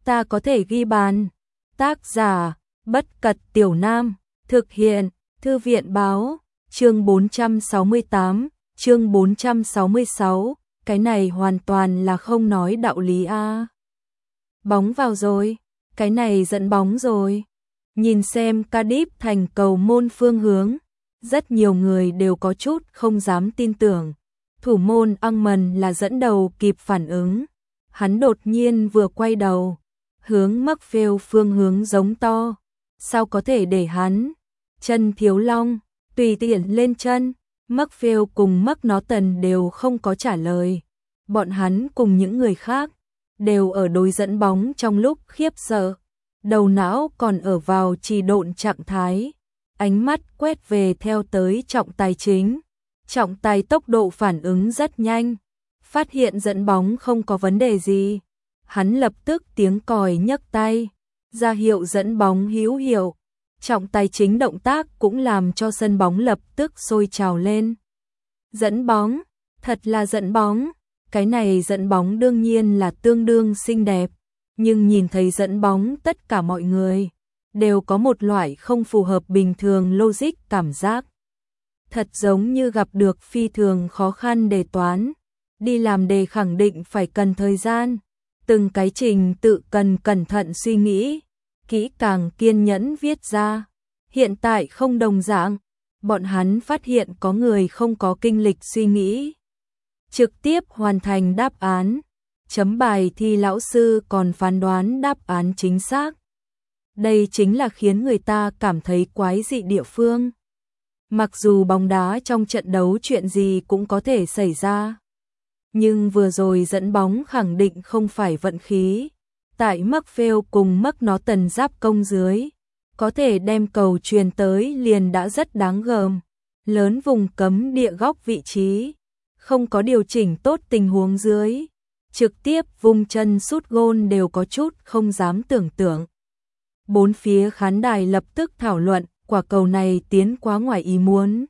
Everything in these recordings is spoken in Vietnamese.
ta có thể ghi bàn. Tác giả, Bất Cật Tiểu Nam, thực hiện, Thư viện báo, chương 468, chương 466, cái này hoàn toàn là không nói đạo lý a. Bóng vào rồi, cái này dẫn bóng rồi. Nhìn xem Cardiff thành cầu môn phương hướng, rất nhiều người đều có chút không dám tin tưởng. Thủ môn Angman là dẫn đầu kịp phản ứng. Hắn đột nhiên vừa quay đầu, hướng Markfield phương hướng giống to. Sao có thể để hắn? Chân Thiếu Long, tùy tiện lên chân. Markfield cùng McNaughton đều không có trả lời. Bọn hắn cùng những người khác đều ở đối dẫn bóng trong lúc khiếp sợ. Đầu não còn ở vào trì độn trạng thái. Ánh mắt quét về theo tới trọng tài chính. Trọng tài tốc độ phản ứng rất nhanh. Phát hiện dẫn bóng không có vấn đề gì. Hắn lập tức tiếng còi nhấc tay, ra hiệu dẫn bóng hữu hiệu. Trọng tài chính động tác cũng làm cho sân bóng lập tức sôi trào lên. Dẫn bóng, thật là dẫn bóng. Cái này dẫn bóng đương nhiên là tương đương xinh đẹp. Nhưng nhìn thấy dẫn bóng tất cả mọi người đều có một loại không phù hợp bình thường logic cảm giác. Thật giống như gặp được phi thường khó khăn đề toán. Đi làm đề khẳng định phải cần thời gian. Từng cái trình tự cần cẩn thận suy nghĩ, kỹ càng kiên nhẫn viết ra. Hiện tại không đồng dạng, bọn hắn phát hiện có người không có kinh lịch suy nghĩ. Trực tiếp hoàn thành đáp án. Chấm bài thi lão sư còn phán đoán đáp án chính xác. Đây chính là khiến người ta cảm thấy quái dị địa phương. Mặc dù bóng đá trong trận đấu chuyện gì cũng có thể xảy ra. Nhưng vừa rồi dẫn bóng khẳng định không phải vận khí. Tại Markfield cùng McNaughton giáp công dưới, có thể đem cầu truyền tới liền đã rất đáng gờm. Lớn vùng cấm địa góc vị trí, không có điều chỉnh tốt tình huống dưới. Trực tiếp vung chân sút gôn đều có chút không dám tưởng tượng. Bốn phía khán đài lập tức thảo luận, quả cầu này tiến quá ngoài ý muốn.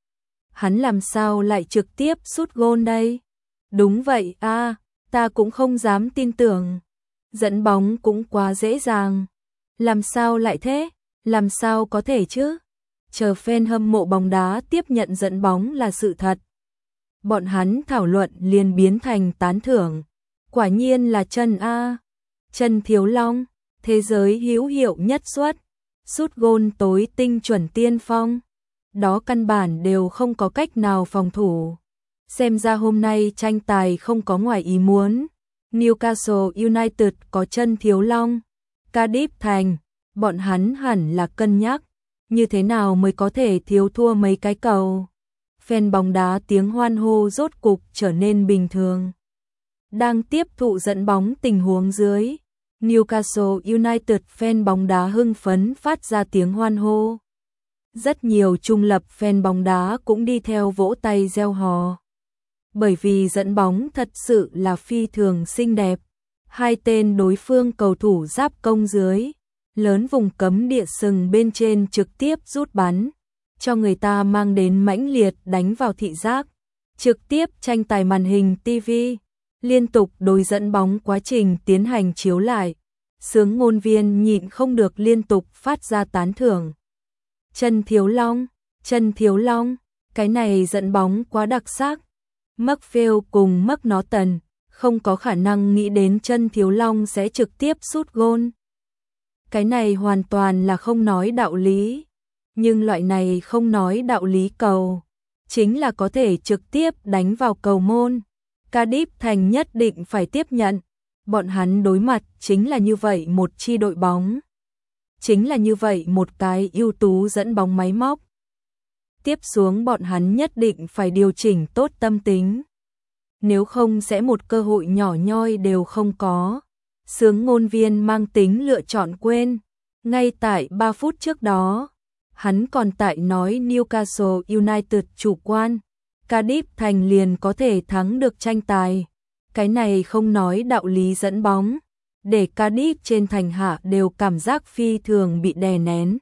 Hắn làm sao lại trực tiếp sút gôn đây? Đúng vậy a, ta cũng không dám tin tưởng. Dẫn bóng cũng quá dễ dàng. Làm sao lại thế? Làm sao có thể chứ? Chờ fan hâm mộ bóng đá tiếp nhận dẫn bóng là sự thật. Bọn hắn thảo luận liền biến thành tán thưởng. Quả nhiên là chân a. Chân Thiếu Long, thế giới hữu hiệu nhất suất. Sút gôn tối tinh chuẩn tiên phong. Đó căn bản đều không có cách nào phòng thủ. Xem ra hôm nay tranh tài không có ngoài ý muốn. Newcastle United có chân Thiếu Long. Cardiff thành, bọn hắn hẳn là cân nhắc. Như thế nào mới có thể thiếu thua mấy cái cầu. Fan bóng đá tiếng hoan hô rốt cục trở nên bình thường. Đang tiếp thụ dẫn bóng tình huống dưới. Newcastle United fan bóng đá hưng phấn phát ra tiếng hoan hô. Rất nhiều trung lập fan bóng đá cũng đi theo vỗ tay reo hò. Bởi vì dẫn bóng thật sự là phi thường xinh đẹp. Hai tên đối phương cầu thủ giáp công dưới. Lớn vùng cấm địa sừng bên trên trực tiếp rút bắn. Cho người ta mang đến mãnh liệt đánh vào thị giác. Trực tiếp tranh tài màn hình TV. Liên tục đối dẫn bóng quá trình tiến hành chiếu lại. Sướng ngôn viên nhịn không được liên tục phát ra tán thưởng. Chân Thiếu Long, chân Thiếu Long, cái này dẫn bóng quá đặc sắc. Markfield cùng McNaughton không có khả năng nghĩ đến chân Thiếu Long sẽ trực tiếp sút gôn. Cái này hoàn toàn là không nói đạo lý. Nhưng loại này không nói đạo lý cầu, chính là có thể trực tiếp đánh vào cầu môn. Cardiff thành nhất định phải tiếp nhận. Bọn hắn đối mặt chính là như vậy một chi đội bóng. Chính là như vậy một cái ưu tú dẫn bóng máy móc. Tiếp xuống bọn hắn nhất định phải điều chỉnh tốt tâm tính. Nếu không sẽ một cơ hội nhỏ nhoi đều không có. Sướng ngôn viên mang tính lựa chọn quên. Ngay tại 3 phút trước đó, hắn còn tại nói Newcastle United chủ quan. Cardiff thành liền có thể thắng được tranh tài. Cái này không nói đạo lý dẫn bóng. Để Cardiff trên thành hạ đều cảm giác phi thường bị đè nén.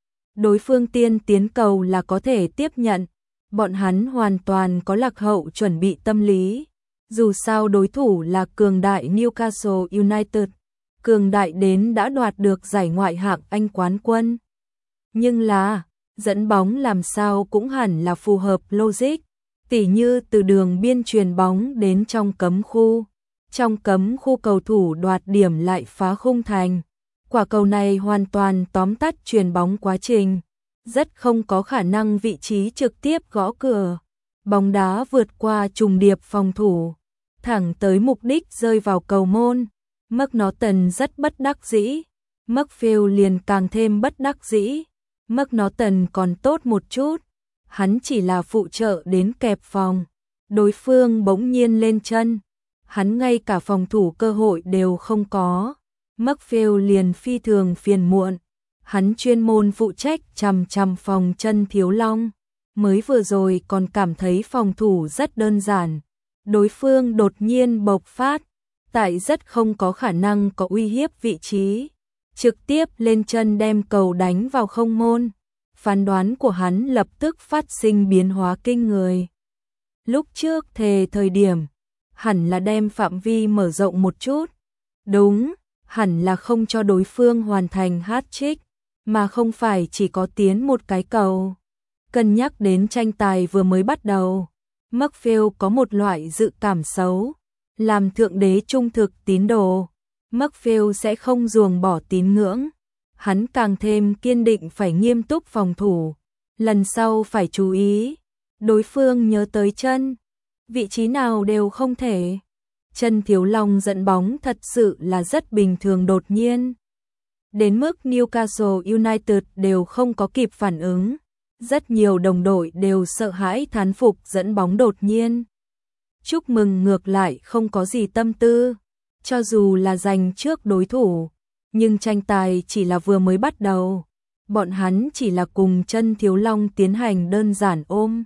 Đối phương tiên tiến cầu là có thể tiếp nhận. Bọn hắn hoàn toàn có lạc hậu chuẩn bị tâm lý. Dù sao đối thủ là cường đại Newcastle United. cường đại đến đã đoạt được giải ngoại hạng Anh quán quân. Nhưng là, dẫn bóng làm sao cũng hẳn là phù hợp logic, tỉ như từ đường biên truyền bóng đến trong cấm khu. Trong cấm khu cầu thủ đoạt điểm lại phá khung thành. Quả cầu này hoàn toàn tóm tắt truyền bóng quá trình, rất không có khả năng vị trí trực tiếp gõ cửa. Bóng đá vượt qua trùng điệp phòng thủ, thẳng tới mục đích rơi vào cầu môn. McNaughton rất bất đắc dĩ, McPhail liền càng thêm bất đắc dĩ. McNaughton còn tốt một chút, hắn chỉ là phụ trợ đến kẹp phòng. Đối phương bỗng nhiên lên chân, hắn ngay cả phòng thủ cơ hội đều không có. McPhail liền phi thường phiền muộn, hắn chuyên môn phụ trách chằm chằm phòng chân Thiếu Long. Mới vừa rồi còn cảm thấy phòng thủ rất đơn giản, đối phương đột nhiên bộc phát, tại rất không có khả năng có uy hiếp vị trí, trực tiếp lên chân đem cầu đánh vào không môn. Phán đoán của hắn lập tức phát sinh biến hóa kinh người. Lúc trước thề thời điểm, hẳn là đem phạm vi mở rộng một chút. Đúng, hẳn là không cho đối phương hoàn thành hat-trick, mà không phải chỉ có tiến một cái cầu. Cân nhắc đến tranh tài vừa mới bắt đầu, McPhail có một loại dự cảm xấu, làm thượng đế trung thực tín đồ, McPhail sẽ không ruồng bỏ tín ngưỡng. Hắn càng thêm kiên định phải nghiêm túc phòng thủ, lần sau phải chú ý, đối phương nhớ tới chân, vị trí nào đều không thể. Chân Thiếu Long dẫn bóng thật sự là rất bình thường đột nhiên. Đến mức Newcastle United đều không có kịp phản ứng. Rất nhiều đồng đội đều sợ hãi thán phục dẫn bóng đột nhiên. Chúc mừng ngược lại không có gì tâm tư, cho dù là giành trước đối thủ, nhưng tranh tài chỉ là vừa mới bắt đầu. Bọn hắn chỉ là cùng chân Thiếu Long tiến hành đơn giản ôm,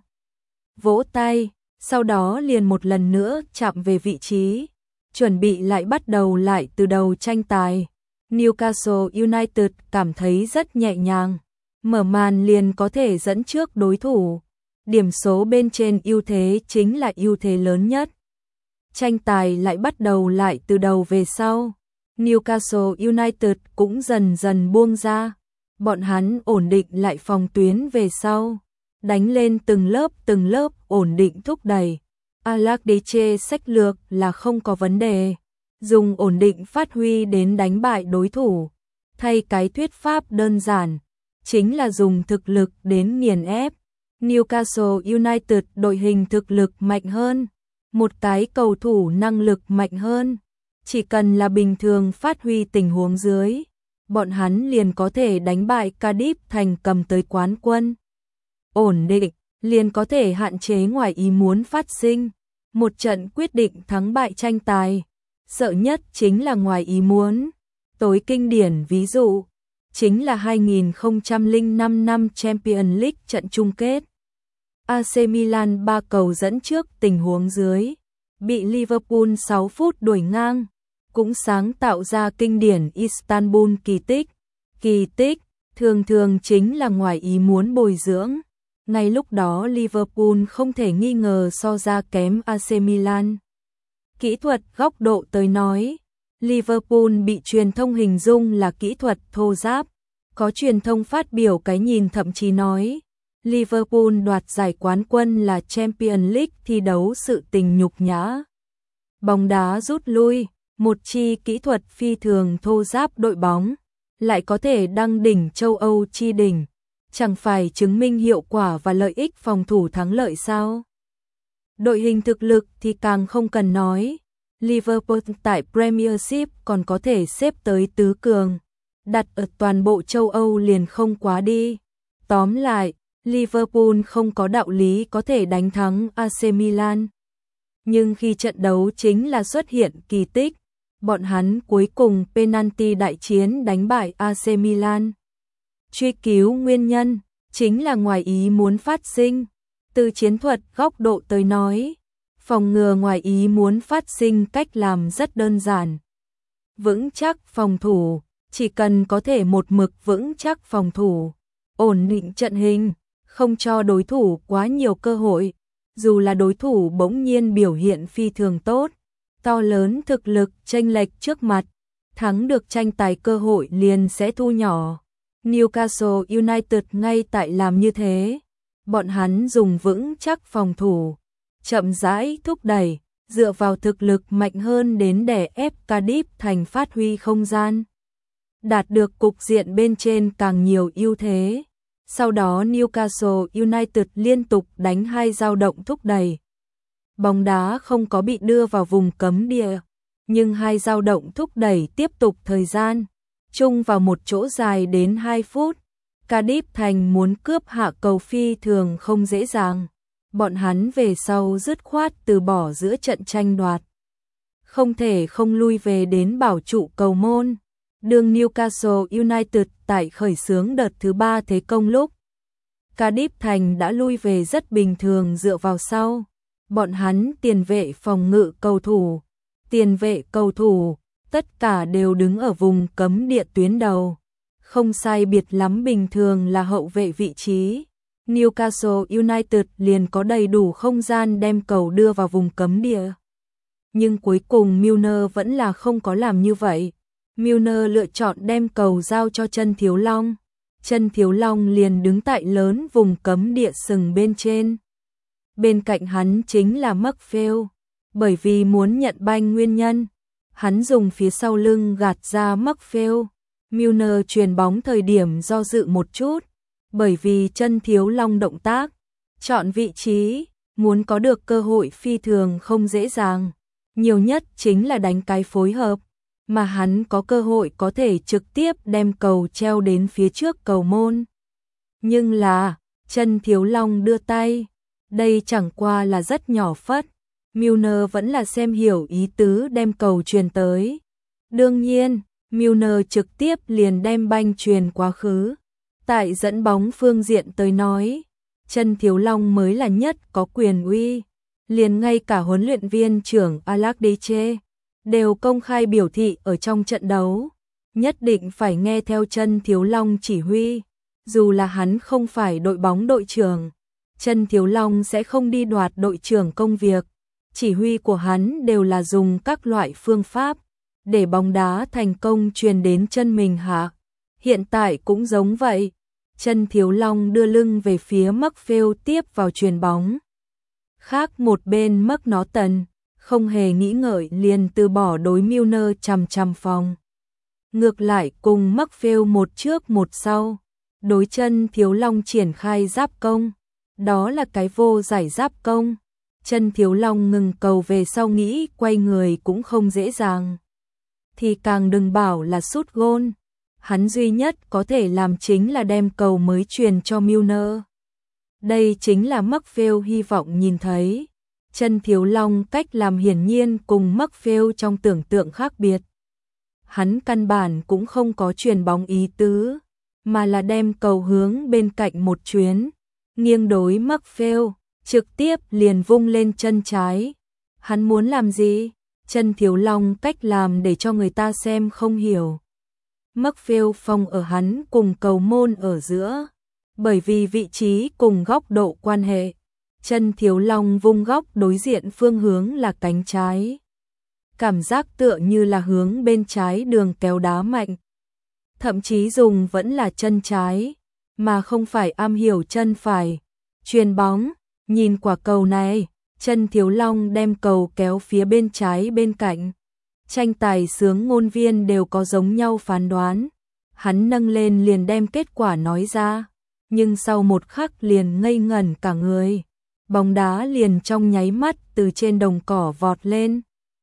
vỗ tay, sau đó liền một lần nữa chạm về vị trí, chuẩn bị lại bắt đầu lại từ đầu tranh tài. Newcastle United cảm thấy rất nhẹ nhàng, mở màn liền có thể dẫn trước đối thủ. Điểm số bên trên ưu thế chính là ưu thế lớn nhất. Tranh tài lại bắt đầu lại từ đầu về sau. Newcastle United cũng dần dần buông ra. Bọn hắn ổn định lại phòng tuyến về sau, đánh lên từng lớp ổn định thúc đẩy. Alakdeche sách lược là không có vấn đề, dùng ổn định phát huy đến đánh bại đối thủ. Thay cái thuyết pháp đơn giản, chính là dùng thực lực đến nghiền ép. Newcastle United đội hình thực lực mạnh hơn, một cái cầu thủ năng lực mạnh hơn. Chỉ cần là bình thường phát huy tình huống dưới, bọn hắn liền có thể đánh bại Cardiff thành cầm tới quán quân. Ổn định, liền có thể hạn chế ngoài ý muốn phát sinh. Một trận quyết định thắng bại tranh tài, sợ nhất chính là ngoài ý muốn. Tối kinh điển ví dụ, chính là 2005 năm Champions League trận chung kết. AC Milan 3 cầu dẫn trước tình huống dưới, bị Liverpool 6 phút đuổi ngang, cũng sáng tạo ra kinh điển Istanbul kỳ tích. Kỳ tích thường thường chính là ngoài ý muốn bồi dưỡng. Ngay lúc đó Liverpool không thể nghi ngờ so ra kém AC Milan. Kỹ thuật góc độ tới nói, Liverpool bị truyền thông hình dung là kỹ thuật thô ráp. Có truyền thông phát biểu cái nhìn thậm chí nói, Liverpool đoạt giải quán quân là Champions League thi đấu sự tình nhục nhã. Bóng đá rút lui, một chi kỹ thuật phi thường thô ráp đội bóng, lại có thể đăng đỉnh châu Âu chi đỉnh, chẳng phải chứng minh hiệu quả và lợi ích phòng thủ thắng lợi sao? Đội hình thực lực thì càng không cần nói, Liverpool tại Premiership còn có thể xếp tới tứ cường, đặt ở toàn bộ châu Âu liền không quá đi. Tóm lại, Liverpool không có đạo lý có thể đánh thắng AC Milan. Nhưng khi trận đấu chính là xuất hiện kỳ tích, bọn hắn cuối cùng penalty đại chiến đánh bại AC Milan. Truy cứu nguyên nhân, chính là ngoài ý muốn phát sinh. Từ chiến thuật góc độ tới nói, phòng ngừa ngoài ý muốn phát sinh cách làm rất đơn giản. Vững chắc phòng thủ, chỉ cần có thể một mực vững chắc phòng thủ, ổn định trận hình, không cho đối thủ quá nhiều cơ hội. Dù là đối thủ bỗng nhiên biểu hiện phi thường tốt, to lớn thực lực chênh lệch trước mặt, thắng được tranh tài cơ hội liền sẽ thu nhỏ. Newcastle United ngay tại làm như thế. Bọn hắn dùng vững chắc phòng thủ, chậm rãi thúc đẩy, dựa vào thực lực mạnh hơn đến đè ép Cardiff Thành phát huy không gian. Đạt được cục diện bên trên càng nhiều ưu thế. Sau đó Newcastle United liên tục đánh hai dao động thúc đẩy. Bóng đá không có bị đưa vào vùng cấm địa, nhưng hai dao động thúc đẩy tiếp tục thời gian, chung vào một chỗ dài đến 2 phút. Cardiff Thành muốn cướp hạ cầu phi thường không dễ dàng. Bọn hắn về sau dứt khoát từ bỏ giữa trận tranh đoạt. Không thể không lui về đến bảo trụ cầu môn. Đường Newcastle United tại khởi xướng đợt thứ 3 thế công lúc Cardiff Thành đã lui về rất bình thường dựa vào sau. Bọn hắn tiền vệ phòng ngự cầu thủ, tiền vệ cầu thủ, tất cả đều đứng ở vùng cấm địa tuyến đầu. Không sai biệt lắm bình thường là hậu vệ vị trí. Newcastle United liền có đầy đủ không gian đem cầu đưa vào vùng cấm địa. Nhưng cuối cùng Milner vẫn là không có làm như vậy. Milner lựa chọn đem cầu giao cho Chân Thiếu Long. Chân Thiếu Long liền đứng tại lớn vùng cấm địa sừng bên trên. Bên cạnh hắn chính là Markfield. Bởi vì muốn nhận banh nguyên nhân, hắn dùng phía sau lưng gạt ra Markfield. Milner chuyền bóng thời điểm do dự một chút, bởi vì Chân Thiếu Long động tác, chọn vị trí, muốn có được cơ hội phi thường không dễ dàng. Nhiều nhất chính là đánh cái phối hợp, mà hắn có cơ hội có thể trực tiếp đem cầu treo đến phía trước cầu môn. Nhưng là, Chân Thiếu Long đưa tay, đây chẳng qua là rất nhỏ phất. Milner vẫn là xem hiểu ý tứ đem cầu truyền tới. Đương nhiên, Milner trực tiếp liền đem banh truyền quá khứ. Tại dẫn bóng phương diện tới nói, Chân Thiếu Long mới là nhất có quyền uy. Liền ngay cả huấn luyện viên trưởng Alex Deche đều công khai biểu thị ở trong trận đấu, nhất định phải nghe theo Chân Thiếu Long chỉ huy. Dù là hắn không phải đội bóng đội trưởng, Chân Thiếu Long sẽ không đi đoạt đội trưởng công việc. Chỉ huy của hắn đều là dùng các loại phương pháp để bóng đá thành công truyền đến chân mình hạ. Hiện tại cũng giống vậy. Chân Thiếu Long đưa lưng về phía Markfield tiếp vào chuyền bóng. Khác một bên McNaughton không hề nghĩ ngợi liền từ bỏ đối Milner chằm chằm phòng. Ngược lại cùng Markfield một trước một sau, đối Chân Thiếu Long triển khai giáp công. Đó là cái vô giải giáp công. Chân Thiếu Long ngừng cầu về sau nghĩ quay người cũng không dễ dàng. Thì càng đừng bảo là sút gôn. Hắn duy nhất có thể làm chính là đem cầu mới truyền cho Milner. Đây chính là Markfield hy vọng nhìn thấy. Chân Thiếu Long cách làm hiển nhiên cùng Markfield trong tưởng tượng khác biệt. Hắn căn bản cũng không có truyền bóng ý tứ, mà là đem cầu hướng bên cạnh một chuyến, nghiêng đối Markfield, trực tiếp liền vung lên chân trái. Hắn muốn làm gì? Chân Thiếu Long cách làm để cho người ta xem không hiểu. Markfield phòng ở hắn cùng cầu môn ở giữa, bởi vì vị trí cùng góc độ quan hệ. Chân Thiếu Long vung góc đối diện phương hướng là cánh trái. Cảm giác tựa như là hướng bên trái đường kéo đá mạnh. Thậm chí dùng vẫn là chân trái, mà không phải am hiểu chân phải. Chuyền bóng, nhìn quả cầu này, Chân Thiếu Long đem cầu kéo phía bên trái bên cạnh. Tranh tài sướng ngôn viên đều có giống nhau phán đoán. Hắn nâng lên liền đem kết quả nói ra, nhưng sau một khắc liền ngây ngẩn cả người. Bóng đá liền trong nháy mắt từ trên đồng cỏ vọt lên.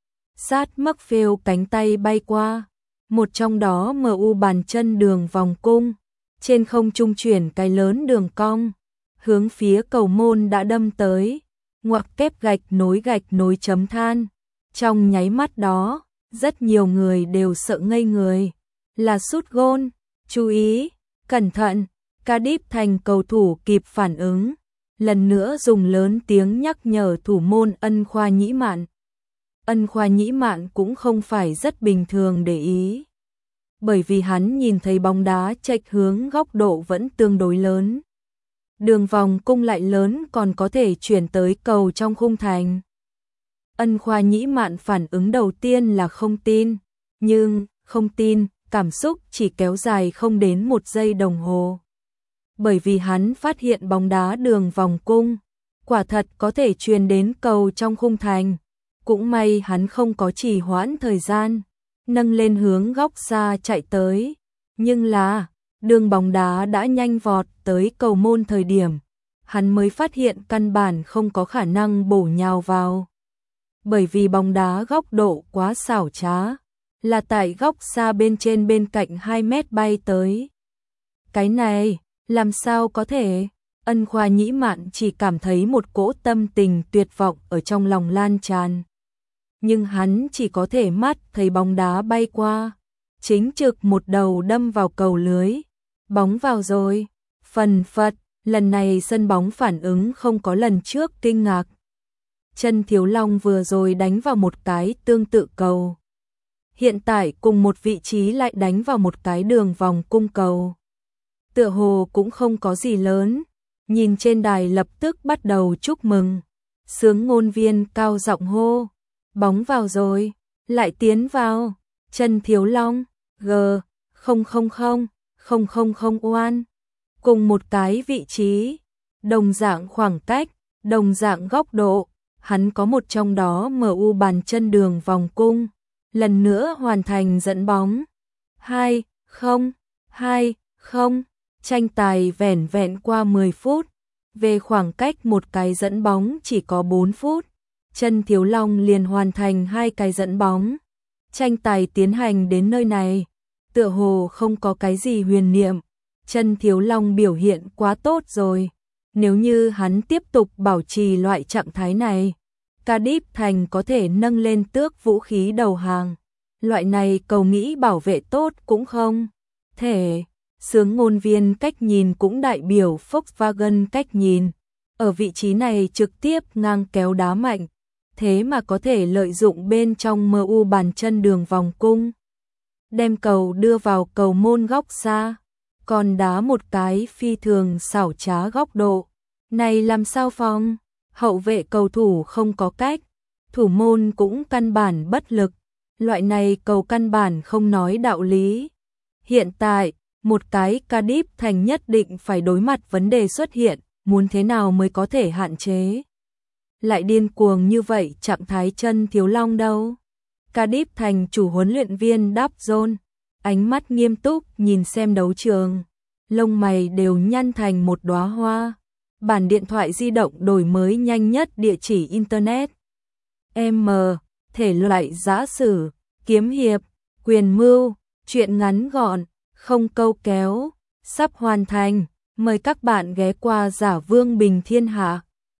Sát Markfield cánh tay bay qua, một trong đó MU bàn chân đường vòng cung, trên không trung chuyển cái lớn đường cong, hướng phía cầu môn đã đâm tới, ngoặc kép gạch nối chấm than. Trong nháy mắt đó, rất nhiều người đều sợ ngây người, là sút gôn. Chú ý, cẩn thận. Cardiff Thành cầu thủ kịp phản ứng, lần nữa dùng lớn tiếng nhắc nhở thủ môn Ân Khoa Nhĩ Mạn. Ân Khoa Nhĩ Mạn cũng không phải rất bình thường để ý, bởi vì hắn nhìn thấy bóng đá chệch hướng góc độ vẫn tương đối lớn. Đường vòng cung lại lớn còn có thể chuyển tới cầu trong khung thành. Ân Khoa Nhĩ Mạn phản ứng đầu tiên là không tin, nhưng không tin, cảm xúc chỉ kéo dài không đến 1 giây đồng hồ. Bởi vì hắn phát hiện bóng đá đường vòng cung, quả thật có thể truyền đến cầu trong khung thành. Cũng may hắn không có trì hoãn thời gian, nâng lên hướng góc xa chạy tới. Nhưng là, đường bóng đá đã nhanh vọt tới cầu môn thời điểm, hắn mới phát hiện căn bản không có khả năng bổ nhào vào. Bởi vì bóng đá góc độ quá xảo trá, là tại góc xa bên trên bên cạnh 2 mét bay tới. Cái này, làm sao có thể? Ân Khoa Nhĩ Mạn chỉ cảm thấy một cỗ tâm tình tuyệt vọng ở trong lòng lan tràn. Nhưng hắn chỉ có thể mắt thấy bóng đá bay qua, chính trực một đầu đâm vào cầu lưới. Bóng vào rồi, phần phật, lần này sân bóng phản ứng không có lần trước kinh ngạc. Chân Thiếu Long vừa rồi đánh vào một cái tương tự cầu. Hiện tại cùng một vị trí lại đánh vào một cái đường vòng cung cầu. Tựa hồ cũng không có gì lớn, nhìn trên đài lập tức bắt đầu chúc mừng. Sướng ngôn viên cao giọng hô, bóng vào rồi, lại tiến vào. Chân Thiếu Long, G000001. Cùng một cái vị trí, đồng dạng khoảng cách, đồng dạng góc độ, hắn có một trong đó MU bàn chân đường vòng cung, lần nữa hoàn thành dẫn bóng. 2-0, 2-0, tranh tài vẻn vẹn qua 10 phút, về khoảng cách một cái dẫn bóng chỉ có 4 phút, Chân Thiếu Long liền hoàn thành 2 cái dẫn bóng. Tranh tài tiến hành đến nơi này, tựa hồ không có cái gì huyền niệm. Chân Thiếu Long biểu hiện quá tốt rồi, nếu như hắn tiếp tục bảo trì loại trạng thái này, Cardiff Thành có thể nâng lên tước vũ khí đầu hàng. Loại này cầu nghĩ bảo vệ tốt cũng không thể. Sướng ngôn viên cách nhìn cũng đại biểu Volkswagen cách nhìn, ở vị trí này trực tiếp ngang kéo đá mạnh, thế mà có thể lợi dụng bên trong MU bàn chân đường vòng cung, đem cầu đưa vào cầu môn góc xa, còn đá một cái phi thường xảo trá góc độ. Này làm sao phòng? Hậu vệ cầu thủ không có cách, thủ môn cũng căn bản bất lực, loại này cầu căn bản không nói đạo lý. Hiện tại, một cái Cardiff Thành nhất định phải đối mặt vấn đề xuất hiện, muốn thế nào mới có thể hạn chế lại điên cuồng như vậy trạng thái Chân Thiếu Long đâu. Cardiff Thành chủ huấn luyện viên Đáp John, ánh mắt nghiêm túc nhìn xem đấu trường, lông mày đều nhăn thành một đóa hoa. Bản điện thoại di động đổi mới nhanh nhất địa chỉ internet. M. Thể loại giã sử, kiếm hiệp, quyền mưu, truyện ngắn gọn, không câu kéo, sắp hoàn thành. Mời các bạn ghé qua Giả Vương Bình Thiên Hạ.